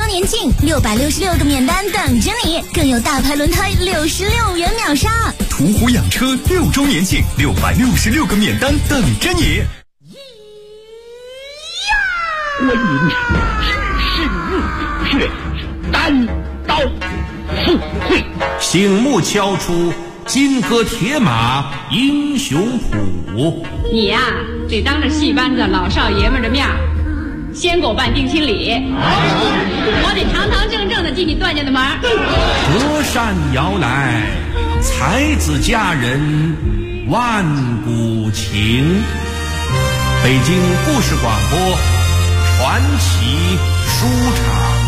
年庆，666个免单等着你，更有大牌轮胎66元秒杀。 途虎养车6周年庆，666个免单等着你。 观音是日月，单刀赴会， 醒目敲出金戈铁马英雄谱。 你呀，得当着戏班子老少爷们的面先给我办定亲礼，我得堂堂正正的进你段家的门。 隔山遥来，才子佳人万古情。北京故事广播传奇书场。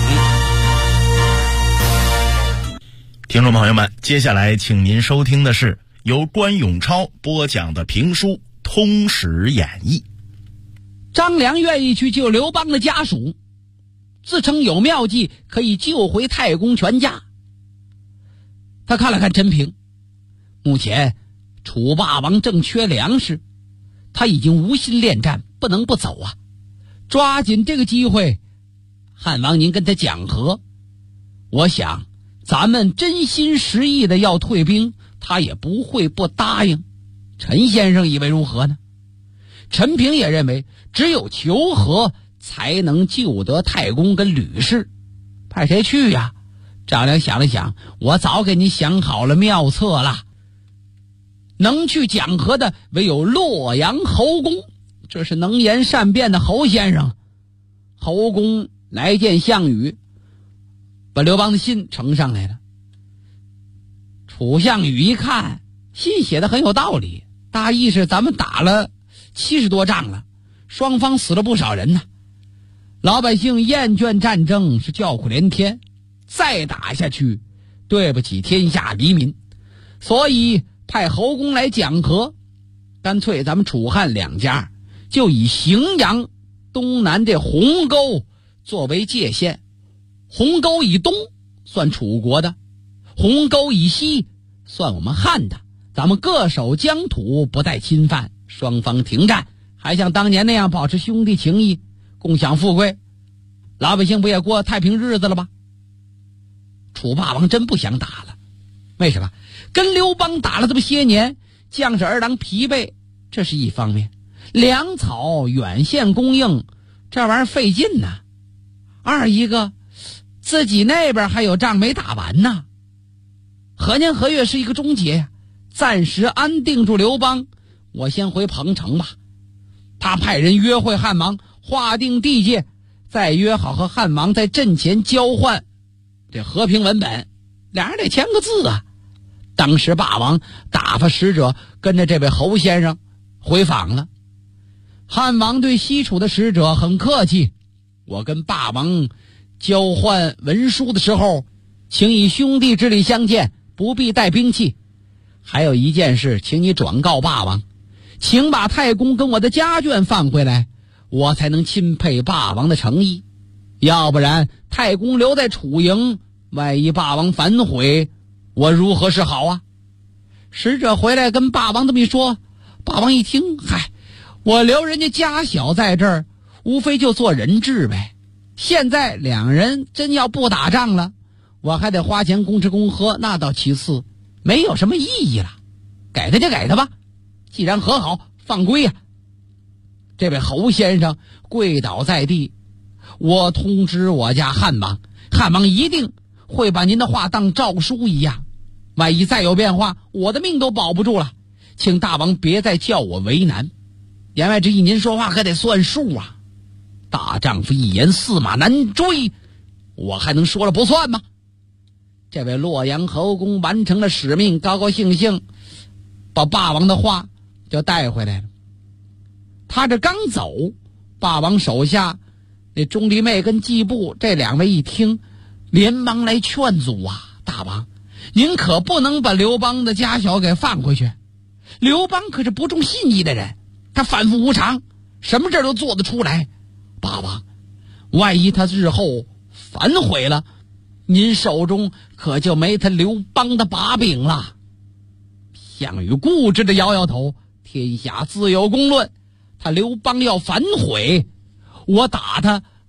听众朋友们，接下来请您收听的是由关永超播讲的评书《通史演义》。 张良愿意去救刘邦的家属，自称有妙计可以救回太公全家。他看了看陈平，目前楚霸王正缺粮食，他已经无心恋战，不能不走啊！抓紧这个机会，汉王您跟他讲和，我想咱们真心实意的要退兵，他也不会不答应。陈先生以为如何呢？陈平也认为只有求和才能救得太公跟吕氏。派谁去呀？张良想了想，我早给你想好了妙策了。能去讲和的唯有洛阳侯公，这是能言善辩的侯先生。侯公来见项羽，把刘邦的信呈上来了。楚项羽一看，信写的很有道理，大意是咱们打了70多仗了，双方死了不少人呢，老百姓厌倦战争，是叫苦连天，再打下去对不起天下黎民，所以派侯公来讲和。干脆咱们楚汉两家就以荥阳东南这鸿沟作为界限，鸿沟以东算楚国的，鸿沟以西算我们汉的，咱们各守疆土，不带侵犯，双方停战，还像当年那样保持兄弟情谊，共享富贵，老百姓不也过太平日子了吗？楚霸王真不想打了，为什么？跟刘邦打了这么些年，将士儿郎疲惫，这是一方面，粮草远线供应，这玩意儿费劲呐。二一个，自己那边还有仗没打完呢。何年何月是一个终结呀，暂时安定住刘邦，我先回彭城吧。他派人约会汉王，划定地界，再约好和汉王在阵前交换这和平文本，俩人得签个字啊。当时霸王打发使者跟着这位侯先生回访了。汉王对西楚的使者很客气，我跟霸王交换文书的时候，请以兄弟之礼相见，不必带兵器。还有一件事，请你转告霸王，请把太公跟我的家眷放回来，我才能钦佩霸王的诚意。要不然太公留在楚营，万一霸王反悔，我如何是好啊？使者回来跟霸王这么一说，霸王一听，嗨，我留人家家小在这儿，无非就做人质呗。现在两人真要不打仗了，我还得花钱公吃公喝，那倒其次，没有什么意义了。改他就改他吧，既然和好，放归呀。这位侯先生跪倒在地，我通知我家汉王，汉王一定会把您的话当诏书一样，万一再有变化，我的命都保不住了，请大王别再叫我为难。言外之意，您说话可得算数啊，大丈夫一言驷马难追，我还能说了不算吗？这位洛阳侯公完成了使命，高高兴兴把霸王的话就带回来了。他这刚走，霸王手下那钟离昧跟季布这两位一听，连忙来劝阻啊，大王您可不能把刘邦的家小给放回去，刘邦可是不重信义的人，他反复无常，什么事都做得出来。霸王，万一他日后反悔了，您手中可就没他刘邦的把柄了。项羽固执的摇摇头，天下自有公论，他刘邦要反悔，我打他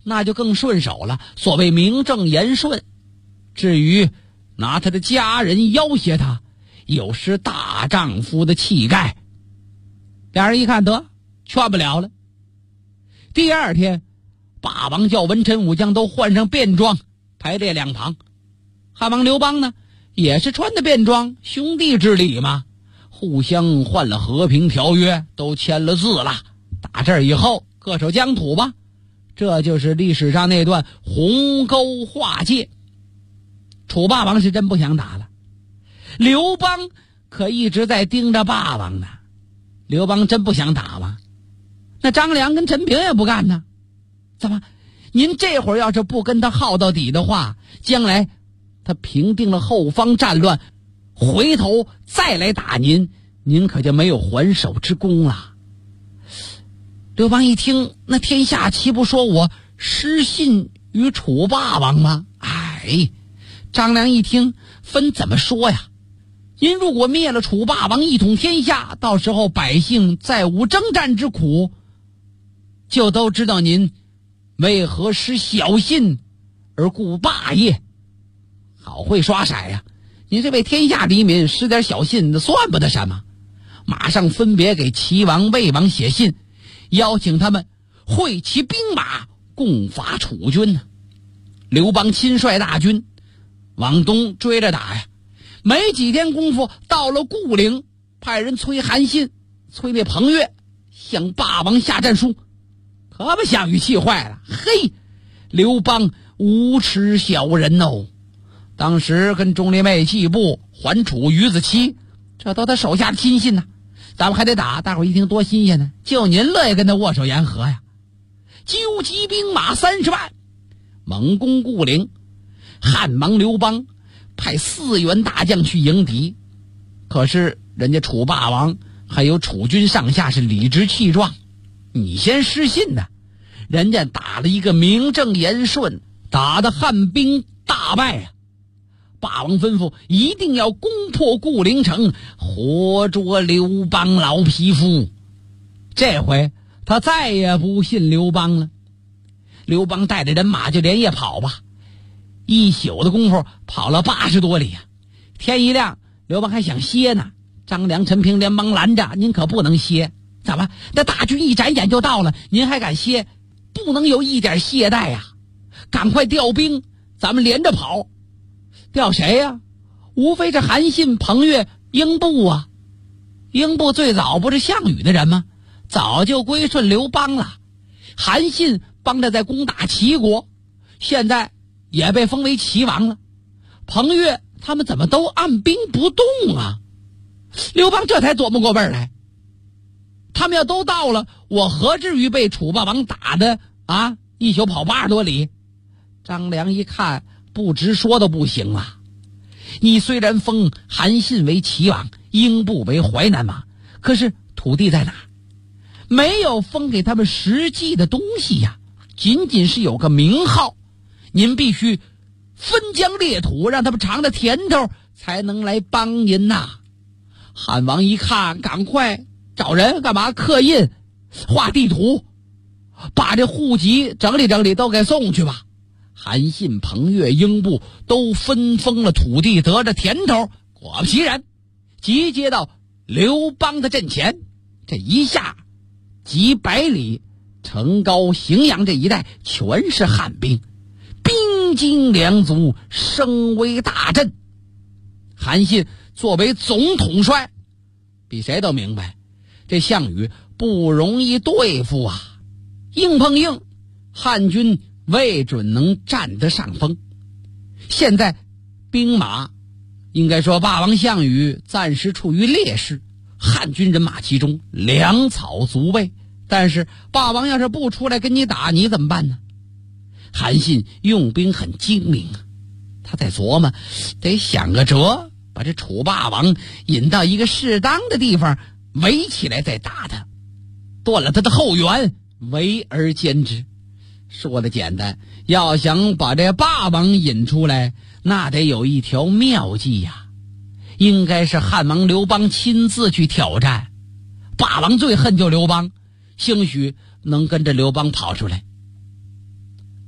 那就更顺手了，所谓名正言顺。至于拿他的家人要挟他，有失大丈夫的气概。俩人一看得劝不了了。第二天，霸王叫文臣武将都换上便装，排列两旁。汉王刘邦呢，也是穿的便装，兄弟之礼嘛，互相换了和平条约，都签了字了。打这儿以后，各守疆土吧。这就是历史上那段鸿沟划界。楚霸王是真不想打了，刘邦可一直在盯着霸王呢。刘邦真不想打吗？那张良跟陈平也不干呢。怎么，您这会儿要是不跟他耗到底的话，将来他平定了后方战乱，回头再来打您，您可就没有还手之功了。刘邦一听，那天下岂不说我失信于楚霸王吗？哎，张良一听，分怎么说呀？您如果灭了楚霸王，一统天下，到时候百姓再无征战之苦，就都知道您为何失小信而顾霸业。好会刷色呀！您这为天下黎民失点小信，那算不得什么。马上分别给齐王、魏王写信，邀请他们会齐兵马共伐楚军呢。刘邦亲率大军往东追着打呀，没几天功夫到了固陵，派人催韩信、催那彭越向霸王下战书，可把项羽气坏了。嘿，刘邦无耻小人哦！当时跟钟离昧、季布、桓楚、于子期，这都他手下的亲信呢。咱们还得打，大伙一听多新鲜呢！就您乐意跟他握手言和呀？纠集兵马30万，猛攻固陵。汉王刘邦派4员大将去迎敌，可是人家楚霸王还有楚军上下是理直气壮，你先失信的，人家打了一个名正言顺，打得汉兵大败啊！霸王吩咐一定要攻破固陵城，活捉刘邦老匹夫。这回他再也不信刘邦了。刘邦带着人马就连夜跑吧，一宿的功夫跑了80多里啊。天一亮，刘邦还想歇呢，张良、陈平连忙拦着：“您可不能歇！怎么？那大军一眨眼就到了，您还敢歇？不能有一点懈怠呀！赶快调兵，咱们连着跑。”调谁呀？无非是韩信、彭越、英布啊。英布最早不是项羽的人吗？早就归顺刘邦了。韩信帮他在攻打齐国，现在也被封为齐王了。彭越他们怎么都按兵不动啊？刘邦这才琢磨过味儿来，他们要都到了，我何至于被楚霸王打的啊一宿跑80多里？张良一看，不直说都不行啊！你虽然封韩信为齐王，英布为淮南王，可是土地在哪？没有封给他们实际的东西呀，仅仅是有个名号。您必须分疆裂土，让他们尝着甜头，才能来帮您呐。汉王一看，赶快找人干嘛？刻印、画地图，把这户籍整理整理，都给送去吧。韩信、彭越、英布都分封了土地，得着甜头。果不其然，集结到刘邦的阵前，这一下几百里，成皋、荥阳这一带全是汉兵，兵精粮足，声威大振。韩信作为总统帅，比谁都明白这项羽不容易对付啊，硬碰硬，汉军未准能占得上风。现在兵马应该说霸王项羽暂时处于劣势，汉军人马其中，粮草足备，但是霸王要是不出来跟你打，你怎么办呢？韩信用兵很精明啊，他在琢磨得想个辙，把这楚霸王引到一个适当的地方围起来再打他，断了他的后援，围而歼之。说的简单，要想把这霸王引出来，那得有一条妙计呀，应该是汉王刘邦亲自去挑战。霸王最恨就刘邦，兴许能跟着刘邦跑出来。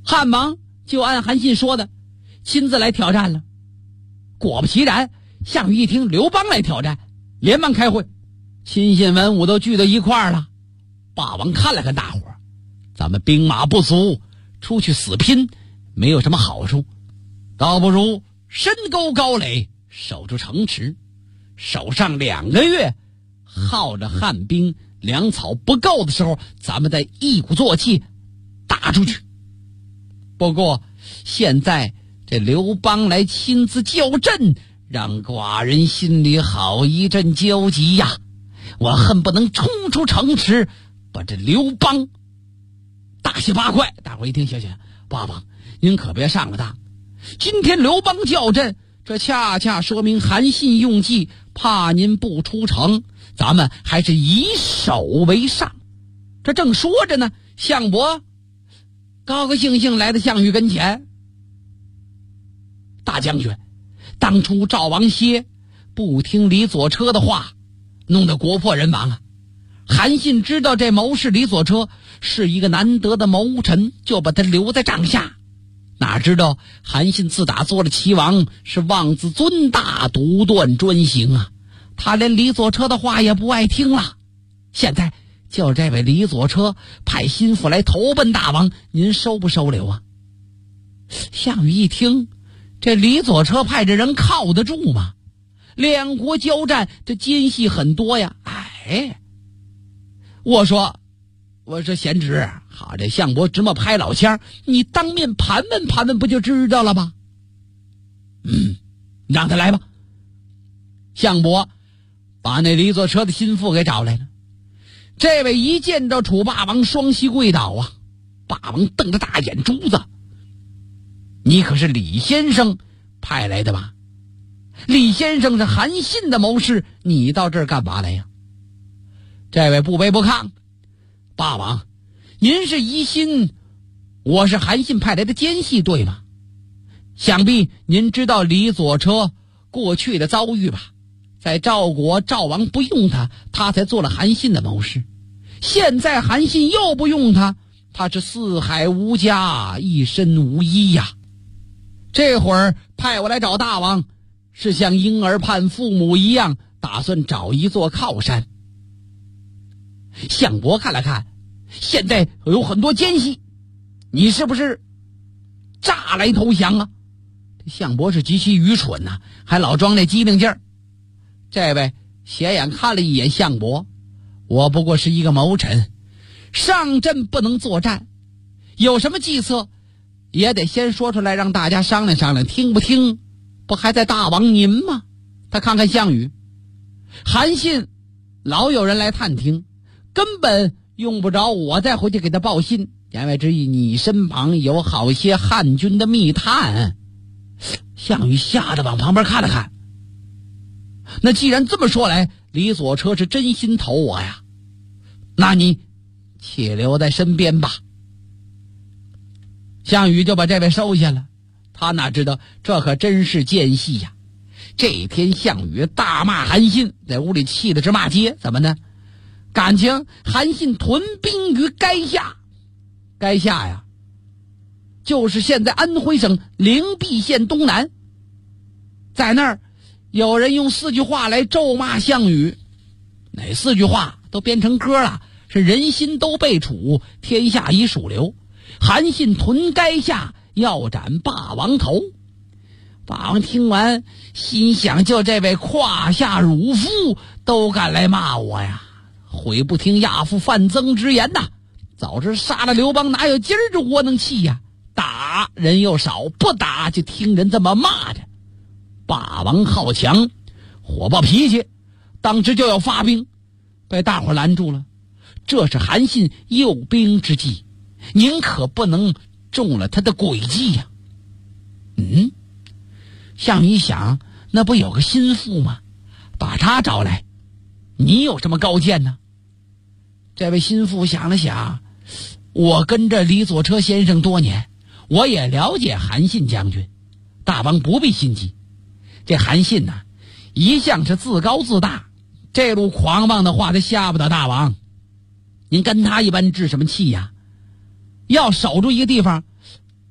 汉王就按韩信说的亲自来挑战了。果不其然，项羽一听刘邦来挑战，连忙开会，亲信文武都聚到一块儿了。霸王看了看大伙儿，咱们兵马不足，出去死拼没有什么好处，倒不如深沟高垒，守住城池，守上2个月，耗着汉兵粮草不够的时候，咱们再一鼓作气打出去。不过现在这刘邦来亲自叫阵，让寡人心里好一阵焦急呀！我恨不能冲出城池，把这刘邦大卸八块。大伙一听，行，霸王您可别上了当，今天刘邦叫阵，这恰恰说明韩信用计，怕您不出城，咱们还是以守为上。这正说着呢，项伯高高兴兴来到项羽跟前。大将军，当初赵王歇不听李左车的话，弄得国破人亡啊。韩信知道这谋士李左车是一个难得的谋臣，就把他留在帐下。哪知道韩信自打做了齐王，是妄自尊大，独断专行啊，他连李左车的话也不爱听了。现在叫这位李左车派心腹来投奔大王，您收不收留啊？项羽一听，这李左车派这人靠得住吗？两国交战，这间隙很多呀。我说贤侄，好，这项伯直么拍老腔，你当面盘问盘问不就知道了吗？让他来吧。项伯把那李左车的心腹给找来了。这位一见到楚霸王，双膝跪倒啊！霸王瞪着大眼珠子，你可是李先生派来的吧？李先生是韩信的谋士，你到这儿干嘛来呀？这位不卑不亢，霸王，您是疑心我是韩信派来的奸细对吗？想必您知道李左车过去的遭遇吧？在赵国，赵王不用他，他才做了韩信的谋士。现在韩信又不用他，他是四海无家，一身无依呀。这会儿派我来找大王，是像婴儿盼父母一样，打算找一座靠山。项伯看了看，现在有很多奸细，你是不是诈来投降啊？项伯是极其愚蠢呐，还老装那机灵劲儿。这位斜眼看了一眼项伯，我不过是一个谋臣，上阵不能作战，有什么计策也得先说出来，让大家商量商量，听不听不还在大王您吗？他看看项羽，韩信老有人来探听，根本用不着我再回去给他报信，言外之意，你身旁有好些汉军的密探。项羽吓得往旁边看了看，那既然这么说来，李左车是真心投我呀，那你且留在身边吧。项羽就把这位收下了，他哪知道这可真是奸细呀。这一天项羽大骂韩信，在屋里气得直骂街。怎么呢？感情韩信屯兵于垓下，垓下呀就是现在安徽省灵璧县东南。在那儿有人用4句话来咒骂项羽，哪4句话都编成歌了，是人心都被楚，天下已属流，韩信屯垓下，要斩霸王头。霸王听完心想，就这位胯下乳妇都敢来骂我呀，悔不听亚父范增之言呐，早知杀了刘邦，哪有今儿这窝囊气呀？打人又少，不打就听人这么骂着。霸王好强，火爆脾气，当时就要发兵，被大伙拦住了。这是韩信诱兵之计，您可不能中了他的诡计呀。项羽一想，那不有个心腹吗？把他找来，你有什么高见呢？这位心腹想了想，我跟着李左车先生多年，我也了解韩信将军，大王不必心急。这韩信呐，一向是自高自大，这路狂妄的话他吓不得大王，您跟他一般置什么气呀？要守住一个地方，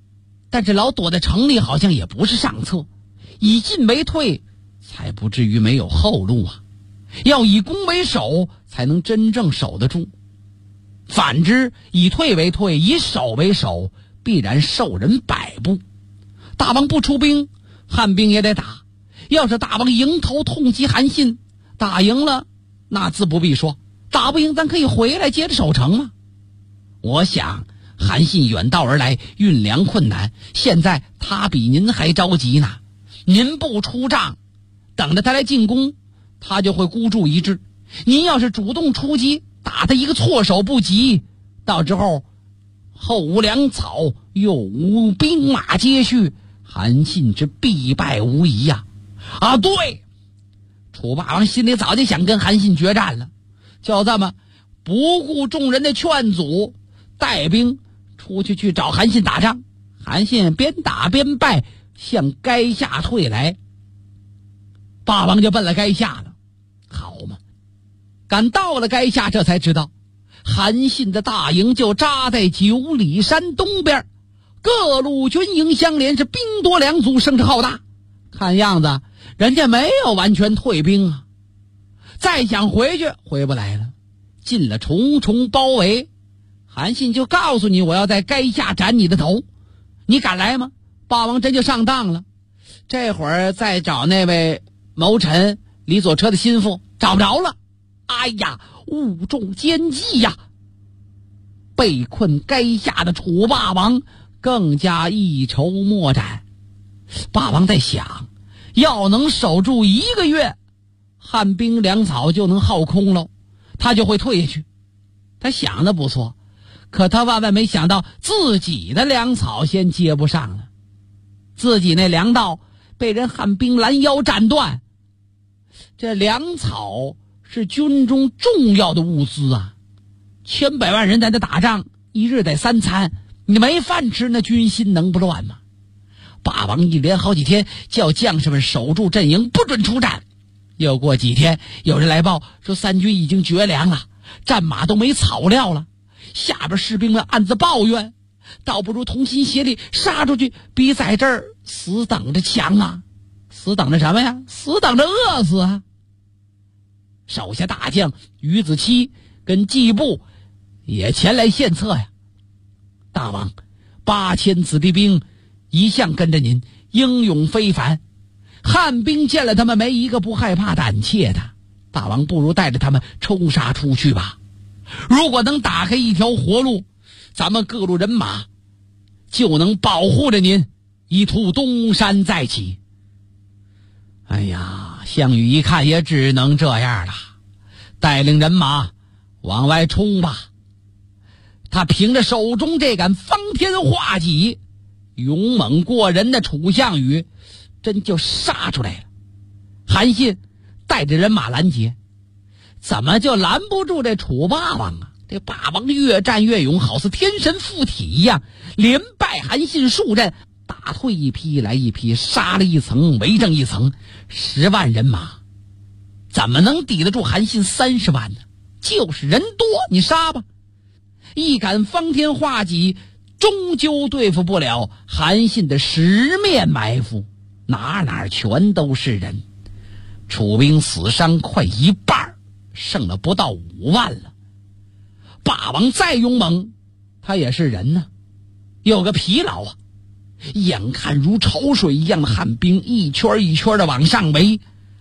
但是老躲在城里好像也不是上策，以进为退，才不至于没有后路啊。要以攻为守，才能真正守得住。反之，以退为退，以守为守，必然受人摆布。大王不出兵，汉兵也得打。要是大王迎头痛击韩信，打赢了那自不必说，打不赢咱可以回来接着守城嘛。我想韩信远道而来，运粮困难，现在他比您还着急呢。您不出帐，等着他来进攻，他就会孤注一掷。您要是主动出击，打他一个措手不及，到之后后无粮草，又无兵马接续，韩信之必败无疑呀！对，楚霸王心里早就想跟韩信决战了，就这么不顾众人的劝阻，带兵出去找韩信打仗。韩信边打边败，向垓下退来。霸王就奔了垓下了。好嘛，赶到了垓下，这才知道韩信的大营就扎在9里山东边，各路军营相连，是兵多粮足，声势浩大。看样子人家没有完全退兵啊，再想回去回不来了。进了重重包围，韩信就告诉你，我要在垓下斩你的头，你敢来吗？霸王真就上当了。这会儿再找那位谋臣李左车的心腹找不着了。哎呀，误中奸计呀！被困垓下的楚霸王更加一筹莫展。霸王在想，要能守住1个月，汉兵粮草就能耗空了，他就会退下去。他想的不错，可他万万没想到自己的粮草先接不上了，自己那粮道被人汉兵拦腰斩断。这粮草是军中重要的物资啊，千百万人在这打仗，一日得3餐，你没饭吃，那军心能不乱吗？霸王一连好几天叫将士们守住阵营，不准出战。又过几天，有人来报说三军已经绝粮了，战马都没草料了。下边士兵们暗自抱怨，倒不如同心协力杀出去，比在这儿死等着强啊！死等着什么呀？死等着饿死啊！手下大将于子期跟季布也前来献策呀。大王，8000子弟兵一向跟着您，英勇非凡，汉兵见了他们没一个不害怕胆怯的。大王不如带着他们冲杀出去吧，如果能打开一条活路，咱们各路人马就能保护着您，一图东山再起。哎呀，项羽一看也只能这样了，带领人马往外冲吧。他凭着手中这杆方天画戟，勇猛过人的楚项羽真就杀出来了。韩信带着人马拦截，怎么就拦不住这楚霸王啊？这霸王越战越勇，好似天神附体一样，连败韩信数阵，打退一批来一批，杀了一层围正一层，10万人马怎么能抵得住韩信30万呢？就是人多，你杀吧。一杆方天画戟终究对付不了韩信的10面埋伏，哪全都是人。楚兵死伤快1半，剩了不到5万了。霸王再勇猛，他也是人呢，有个疲劳啊。眼看如潮水一样的汉兵一圈一圈的往上围，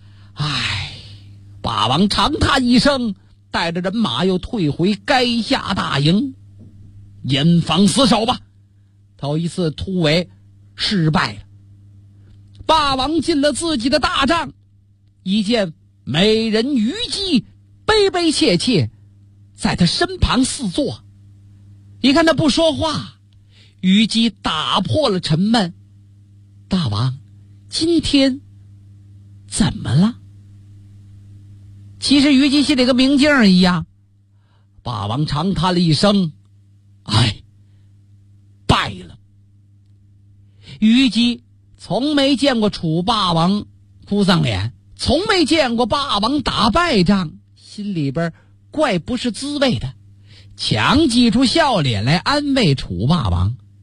霸王长叹一声，带着人马又退回垓下大营，严防死守吧。头一次突围失败了，霸王进了自己的大帐，一见美人虞姬悲悲切切在他身旁四坐。一看他不说话，虞姬打破了沉闷，大王今天怎么了？其实虞姬心里跟明镜一样。霸王长叹了一声，败了。虞姬从没见过楚霸王哭丧脸，从没见过霸王打败仗，心里边怪不是滋味的，强挤出笑脸来安慰楚霸王。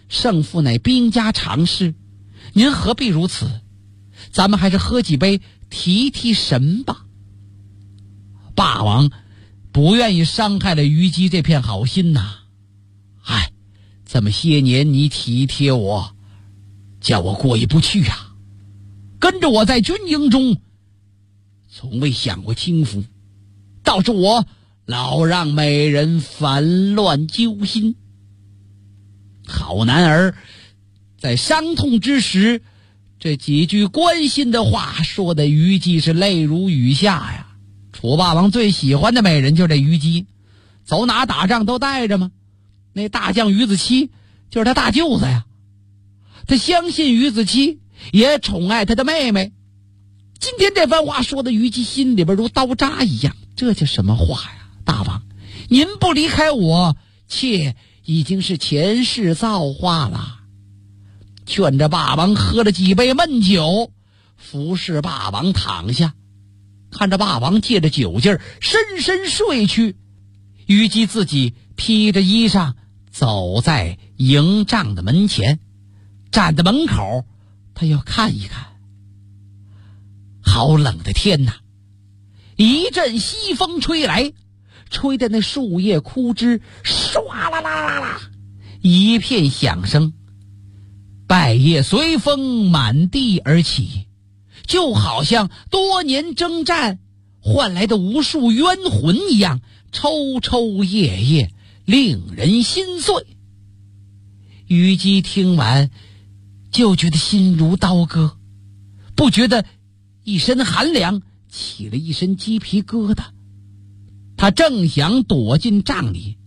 胜负乃兵家常事，您何必如此？咱们还是喝几杯提提神吧。霸王不愿意伤害了虞姬这片好心呐。哎，这么些年你体贴我，叫我过意不去啊。跟着我在军营中，从未享过清福，倒是我老让美人烦乱揪心。好男儿在伤痛之时，这几句关心的话说的虞姬是泪如雨下呀。楚霸王最喜欢的美人就是这虞姬，走哪打仗都带着吗？那大将于子期就是他大舅子呀。他相信于子期，也宠爱他的妹妹。今天这番话说的虞姬心里边如刀扎一样，这叫什么话呀？大王，您不离开我，妾已经是前世造化了。劝着霸王喝了几杯闷酒，服侍霸王躺下，看着霸王借着酒劲儿深深睡去。虞姬自己披着衣裳走在营帐的门前，站在门口，他要看一看。好冷的天哪！一阵西风吹来，吹的那树叶枯枝唰啦啦啦啦，一片响声，败叶随风满地而起，就好像多年征战换来的无数冤魂一样，抽抽噎噎，令人心碎。虞姬听完就觉得心如刀割，不觉得一身寒凉，起了一身鸡皮疙瘩。他正想躲进帐里，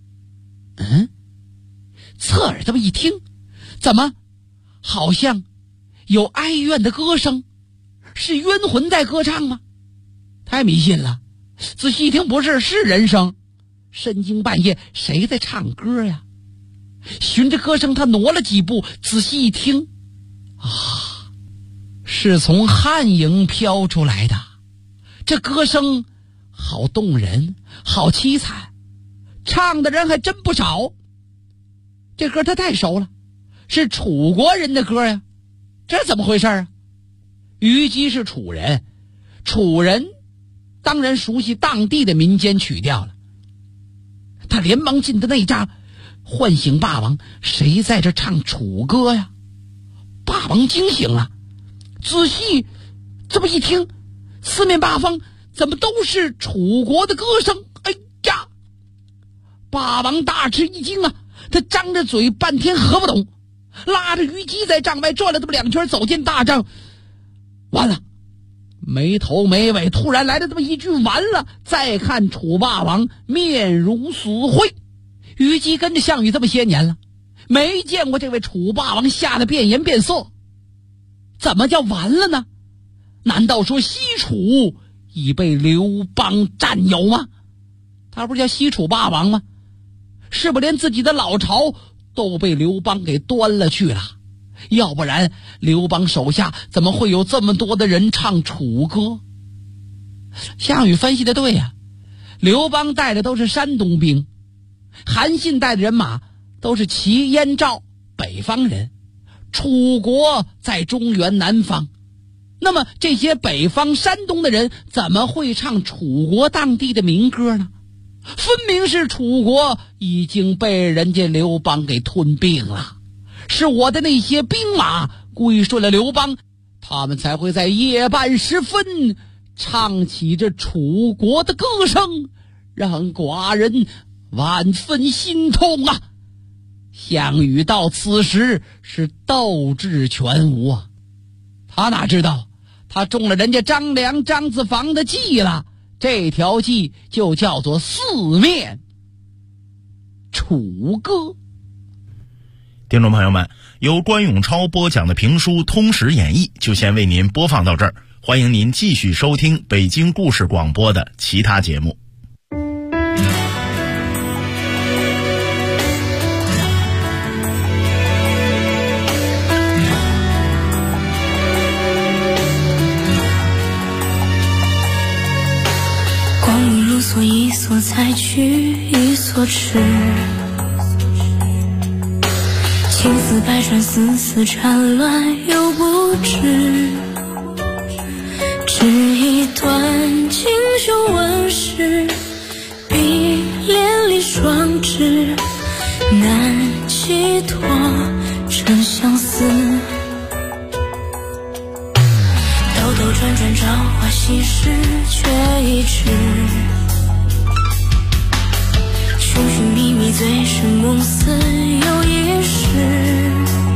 侧耳这么一听，怎么好像有哀怨的歌声？是冤魂在歌唱吗？太迷信了，仔细一听不是，是人声。深更半夜谁在唱歌呀？循着歌声他挪了几步，仔细一听，是从汉营飘出来的。这歌声好动人，好凄惨，唱的人还真不少。这歌他太熟了，是楚国人的歌呀，这怎么回事啊？虞姬是楚人，楚人当然熟悉当地的民间曲调了。他连忙进的内帐，唤醒霸王，谁在这唱楚歌呀？霸王惊醒了，仔细这么一听，四面八方怎么都是楚国的歌声？哎呀！霸王大吃一惊啊，他张着嘴半天合不懂，拉着虞姬在帐外转了这么2圈，走进大帐。完了，没头没尾，突然来了这么一句完了。再看楚霸王面如死灰。虞姬跟着项羽这么些年了，没见过这位楚霸王吓得变颜变色。怎么叫完了呢？难道说西楚已被刘邦占有吗？他不是叫西楚霸王吗？是不连自己的老巢都被刘邦给端了去了？要不然刘邦手下怎么会有这么多的人唱楚歌？项羽分析的对呀，刘邦带的都是山东兵，韩信带的人马都是齐燕赵北方人，楚国在中原南方。那么这些北方山东的人怎么会唱楚国当地的民歌呢？分明是楚国已经被人家刘邦给吞并了，是我的那些兵马归顺了刘邦，他们才会在夜半时分唱起这楚国的歌声，让寡人万分心痛啊！项羽到此时是斗志全无啊，他哪知道他中了人家张良张子房的计了。这条计就叫做四面楚歌。 听众朋友们，由关永超播讲的评书《通史演义》就先为您播放到这儿，欢迎您继续收听北京故事广播的其他节目。 所一所采取一所吃， 情丝百转，丝丝缠乱又不知，只一段锦绣纹饰，碧连理双枝，难寄托真相思。兜兜转转，朝花夕拾，却已迟。寻寻觅觅，醉生梦死又一世。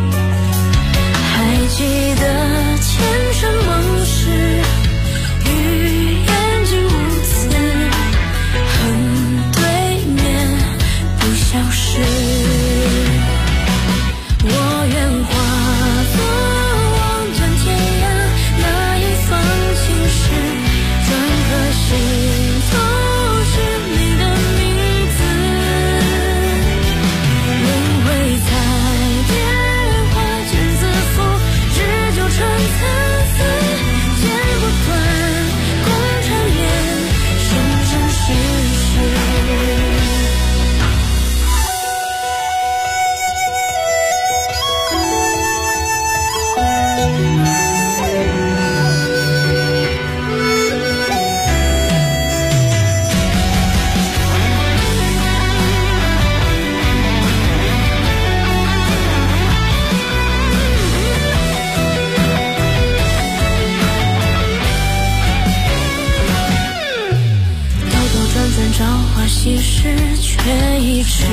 还记得前尘梦事，与眼睛无词，恨对面不相识。我愿化作望断天涯那一方青石，转个心头是你的名字。轮回彩蝶花间自负，日久春参差，剪不断共缠绵，生生世世。兜兜转转，朝花夕拾，却已迟。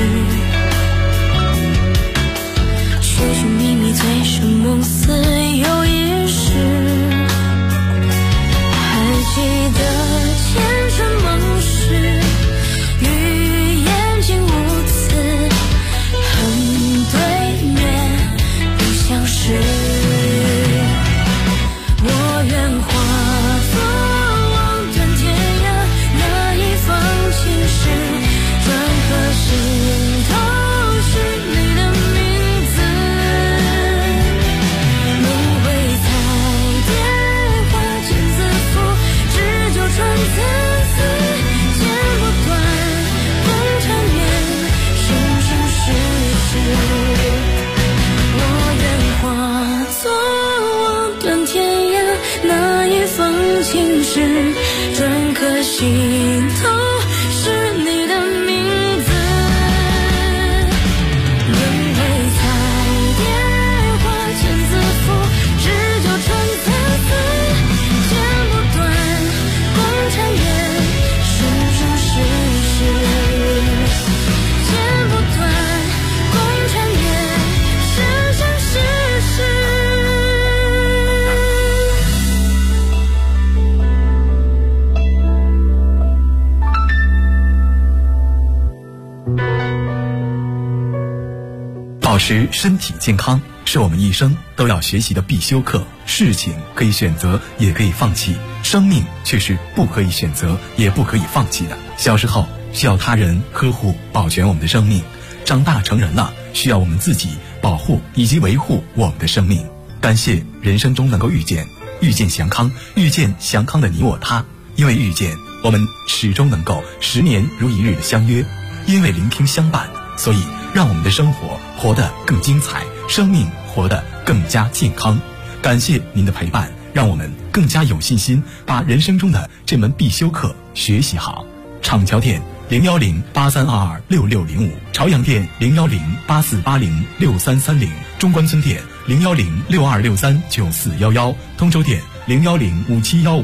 寻寻觅觅，醉生梦死又一世。还记得前尘梦事，与眼睛无词，恨对面不相识。我愿化作望断天涯那一方青石，转个心头是你的名字。轮回彩蝶花间自负，日久春参差，剪不断共缠绵，生生世世。我愿化作望断天涯那一方青石，转个心头是你的名字。轮回彩蝶花间自负，日久春参差，剪不断共缠绵，生生世世。剪不断共缠绵，生生世世。 保持身体健康是我们一生都要学习的必修课。事情可以选择，也可以放弃，生命却是不可以选择，也不可以放弃的。小时候需要他人呵护保全我们的生命，长大成人了需要我们自己保护以及维护我们的生命。感谢人生中能够遇见祥康，遇见祥康的你我他。因为遇见，我们始终能够10年如一日的相约；因为聆听相伴，所以让我们的生活活得更精彩，生命活得更加健康。感谢您的陪伴，让我们更加有信心把人生中的这门必修课学习好。厂桥店01083226605，朝阳店01084806330，中关村店01062639411，通州店0105715。